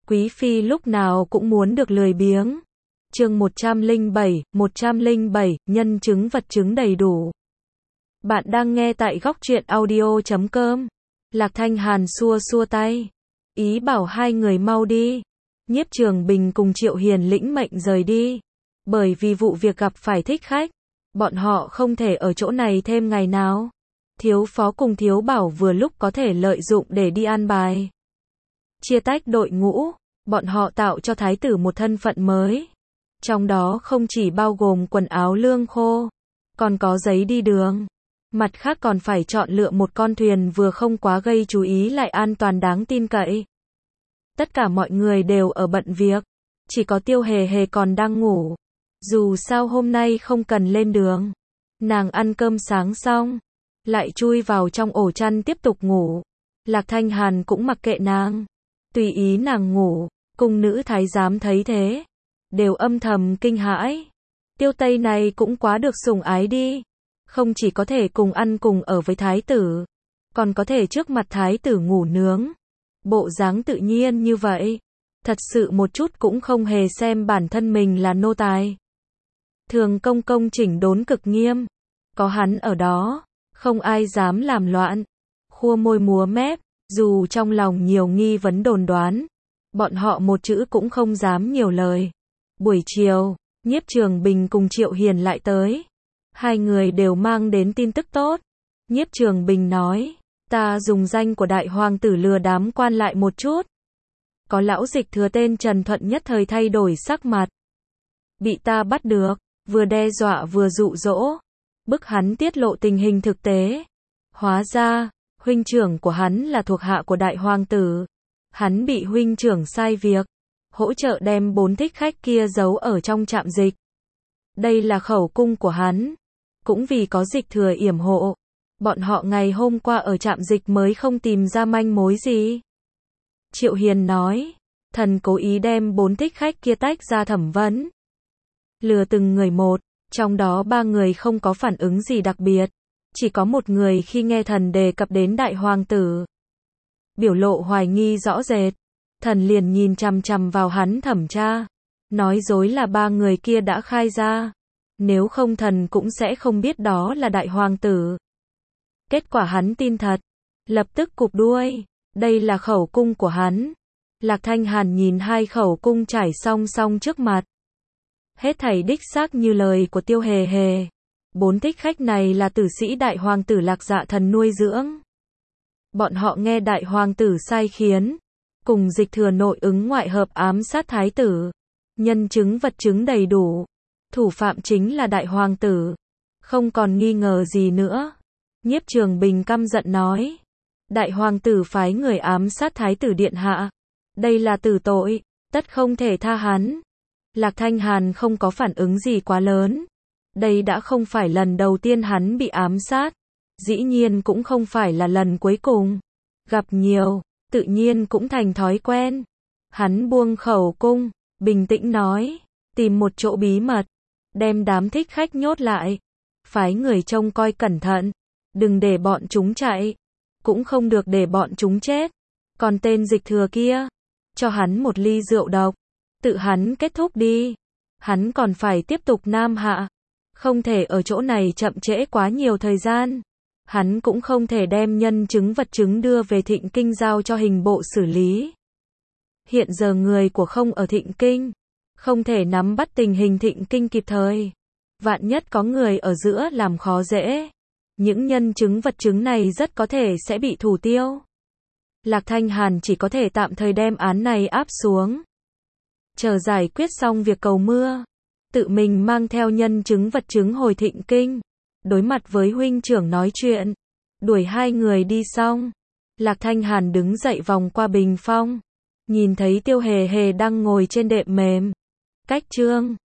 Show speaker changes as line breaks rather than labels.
Quý phi lúc nào cũng muốn được lười biếng. Chương 107, nhân chứng vật chứng đầy đủ. Bạn đang nghe tại góc truyện audio.com. Lạc Thanh Hàn xua xua tay, ý bảo hai người mau đi. Nhiếp Trường Bình cùng Triệu Hiền lĩnh mệnh rời đi. Bởi vì vụ việc gặp phải thích khách, bọn họ không thể ở chỗ này thêm ngày nào. Thiếu phó cùng thiếu bảo vừa lúc có thể lợi dụng để đi an bài. Chia tách đội ngũ, bọn họ tạo cho thái tử một thân phận mới. Trong đó không chỉ bao gồm quần áo lương khô, còn có giấy đi đường. Mặt khác còn phải chọn lựa một con thuyền vừa không quá gây chú ý lại an toàn đáng tin cậy. Tất cả mọi người đều ở bận việc, chỉ có Tiêu Hề Hề còn đang ngủ. Dù sao hôm nay không cần lên đường. Nàng ăn cơm sáng xong, lại chui vào trong ổ chăn tiếp tục ngủ. Lạc Thanh Hàn cũng mặc kệ nàng, tùy ý nàng ngủ. Cung nữ thái giám thấy thế, đều âm thầm kinh hãi. Tiêu Tây này cũng quá được sủng ái đi. Không chỉ có thể cùng ăn cùng ở với thái tử, còn có thể trước mặt thái tử ngủ nướng. Bộ dáng tự nhiên như vậy, thật sự một chút cũng không hề xem bản thân mình là nô tài. Thường công công chỉnh đốn cực nghiêm, có hắn ở đó, không ai dám làm loạn. Khua môi múa mép, dù trong lòng nhiều nghi vấn đồn đoán, bọn họ một chữ cũng không dám nhiều lời. Buổi chiều, Nhiếp Trường Bình cùng Triệu Hiền lại tới. Hai người đều mang đến tin tức tốt. Nhiếp Trường Bình nói, ta dùng danh của đại hoàng tử lừa đám quan lại một chút. Có lão dịch thừa tên Trần Thuận nhất thời thay đổi sắc mặt. Bị ta bắt được, vừa đe dọa vừa dụ dỗ, bức hắn tiết lộ tình hình thực tế. Hóa ra, huynh trưởng của hắn là thuộc hạ của đại hoàng tử. Hắn bị huynh trưởng sai việc, hỗ trợ đem 4 thích khách kia giấu ở trong trạm dịch. Đây là khẩu cung của hắn. Cũng vì có dịch thừa yểm hộ, bọn họ ngày hôm qua ở trạm dịch mới không tìm ra manh mối gì. Triệu Hiền nói, thần cố ý đem 4 thích khách kia tách ra thẩm vấn. Lừa từng người một, trong đó 3 người không có phản ứng gì đặc biệt. Chỉ có một người khi nghe thần đề cập đến đại hoàng tử, biểu lộ hoài nghi rõ rệt. Thần liền nhìn chằm chằm vào hắn thẩm tra. Nói dối là 3 người kia đã khai ra. Nếu không thần cũng sẽ không biết đó là đại hoàng tử. Kết quả hắn tin thật, lập tức cụp đuôi. Đây là khẩu cung của hắn. Lạc Thanh Hàn nhìn hai khẩu cung trải song song trước mặt. Hết thảy đích xác như lời của Tiêu Hề Hề. 4 thích khách này là tử sĩ đại hoàng tử Lạc Dạ Thần nuôi dưỡng. Bọn họ nghe đại hoàng tử sai khiến, cùng dịch thừa nội ứng ngoại hợp ám sát thái tử. Nhân chứng vật chứng đầy đủ. Thủ phạm chính là đại hoàng tử. Không còn nghi ngờ gì nữa. Nhiếp Trường Bình căm giận nói. Đại hoàng tử phái người ám sát thái tử điện hạ. Đây là tử tội, tất không thể tha hắn. Lạc Thanh Hàn không có phản ứng gì quá lớn. Đây đã không phải lần đầu tiên hắn bị ám sát. Dĩ nhiên cũng không phải là lần cuối cùng. Gặp nhiều, tự nhiên cũng thành thói quen. Hắn buông khẩu cung, bình tĩnh nói. Tìm một chỗ bí mật, đem đám thích khách nhốt lại. Phái người trông coi cẩn thận. Đừng để bọn chúng chạy. Cũng không được để bọn chúng chết. Còn tên dịch thừa kia, cho hắn một ly rượu độc. Tự hắn kết thúc đi. Hắn còn phải tiếp tục nam hạ. Không thể ở chỗ này chậm trễ quá nhiều thời gian. Hắn cũng không thể đem nhân chứng vật chứng đưa về Thịnh Kinh giao cho hình bộ xử lý. Hiện giờ người của không ở Thịnh Kinh, không thể nắm bắt tình hình Thịnh Kinh kịp thời. Vạn nhất có người ở giữa làm khó dễ. Những nhân chứng vật chứng này rất có thể sẽ bị thủ tiêu. Lạc Thanh Hàn chỉ có thể tạm thời đem án này áp xuống. Chờ giải quyết xong việc cầu mưa. Tự mình mang theo nhân chứng vật chứng hồi Thịnh Kinh. Đối mặt với huynh trưởng nói chuyện. Đuổi hai người đi xong. Lạc Thanh Hàn đứng dậy vòng qua bình phong. Nhìn thấy Tiêu Hề Hề đang ngồi trên đệm mềm. Cách chương